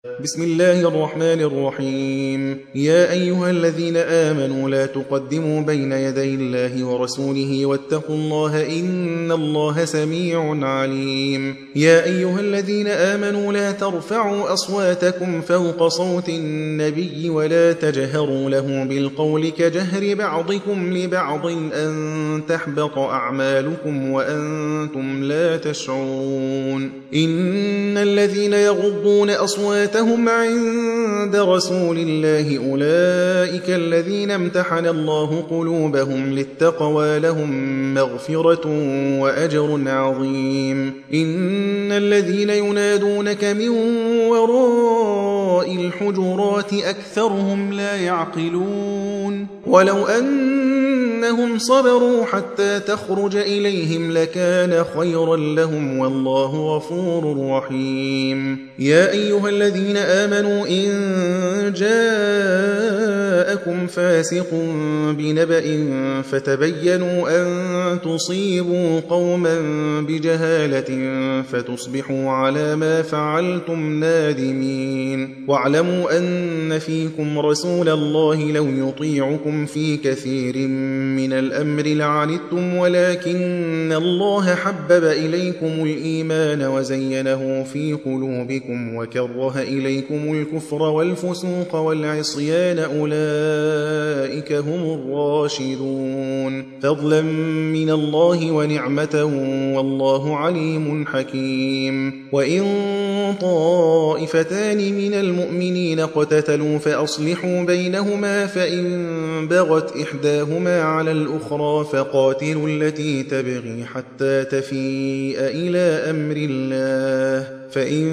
بسم الله الرحمن الرحيم. يا أيها الذين آمنوا لا تقدموا بين يدي الله ورسوله واتقوا الله إن الله سميع عليم. يا أيها الذين آمنوا لا ترفعوا أصواتكم فوق صوت النبي ولا تجهروا له بالقول كجهر بعضكم لبعض أن تحبط أعمالكم وأنتم لا تشعرون. إن الذين يغضون أصواتهم عند رسول الله أولئك الذين امتحن الله قلوبهم للتقوى لهم مغفرة وأجر عظيم. إن الذين ينادونك من وراء الحجرات أكثرهم لا يعقلون. ولو أنهم صبروا حتى تخرج إليهم لكان خيرا لهم والله غفور رحيم. يا أيها الذين آمنوا إن جاءكم فاسق بنبأ فتبينوا أن تصيبوا قوما بجهالة فتصبحوا على ما فعلتم نادمين. واعلموا أن فيكم رسول الله لو يطيعكم في كثير من الأمر لعنتم ولكن الله حبب إليكم الإيمان وزينه في قلوبكم وكره إليكم الكفر والفسوق والعصيان أولئك هم الراشدون فضلا من الله ونعمة والله عليم حكيم. وإن طائفتان من المؤمنين اقتتلوا فأصلحوا بينهما فإن بغت إحداهما على الأخرى فقاتلوا التي تبغي حتى تفيء إلى أمر الله فإن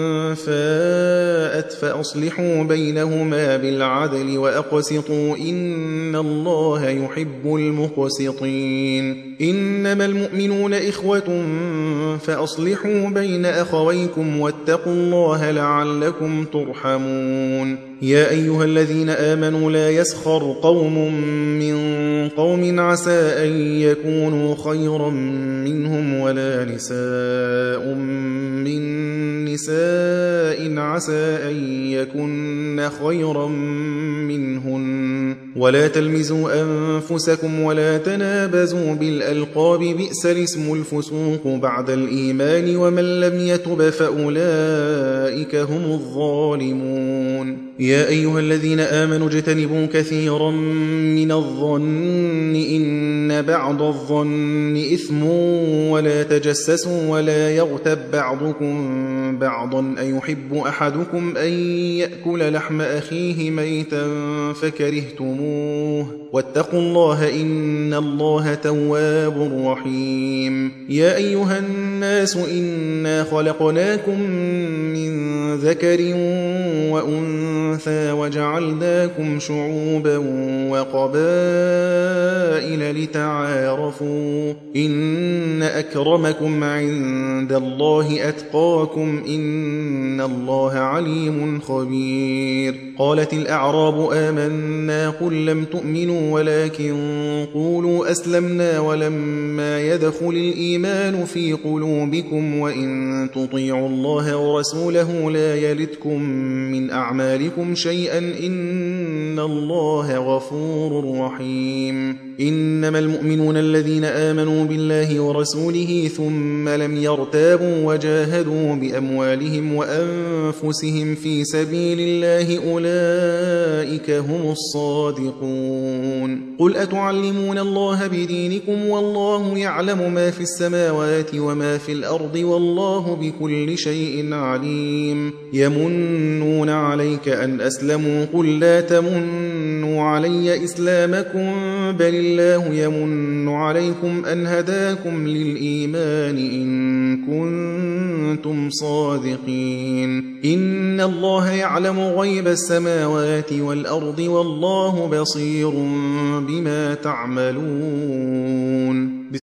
فاءت فأصلحوا بينهما بالعدل وأقسطوا إن الله يحب المقسطين. إنما المؤمنون إخوة فأصلحوا بين أخويكم واتقوا الله لعلكم ترحمون. يا أيها الذين آمنوا لا يسخر قوم من قوم عسى أن يكونوا خيرا منهم ولا نساء من نساء عسى أن يكن خيرا منهن ولا تلمزوا أنفسكم ولا تنابزوا بالألقاب بئس الاسم الفسوق بعد الإيمان ومن لم يتب فأولئك هم الظالمون. يا أيها الذين آمنوا اجتنبوا كثيرا من الظن إن بعض الظن إثم ولا تجسسوا ولا يغتب بعضكم بعضا أيحب أحدكم أن يأكل لحم أخيه ميتا فكرهتموه واتقوا الله إن الله تواب رحيم. يا أيها الناس إنا خلقناكم من ذكر وأنثى وجعلناكم شعوبا وقبائل لتعارفوا إن أكرمكم عند الله أتقاكم إن الله عليم خبير. قالت الأعراب آمنا قل لم تؤمنوا ولكن قولوا أسلمنا ولما يدخل الإيمان في قلوبكم وإن تطيعوا الله ورسوله لا يلتكم من أعمالكم شيئا إن الله غفور رحيم. إنما المؤمنون الذين آمنوا بالله ورسوله ثم لم يرتابوا وجاهدوا بأموالهم وأنفسهم في سبيل الله أولئك هم الصادقون. قل أتعلمون الله بدينكم والله يعلم ما في السماوات وما في الأرض والله بكل شيء عليم. يمنون عليك أن أسلموا قل لا تمنوا علي إسلامكم بل الله يمن عليكم أن هداكم للإيمان إن كنتم صادقين. إن الله يعلم غيب السماوات والأرض والله بصير بما تعملون.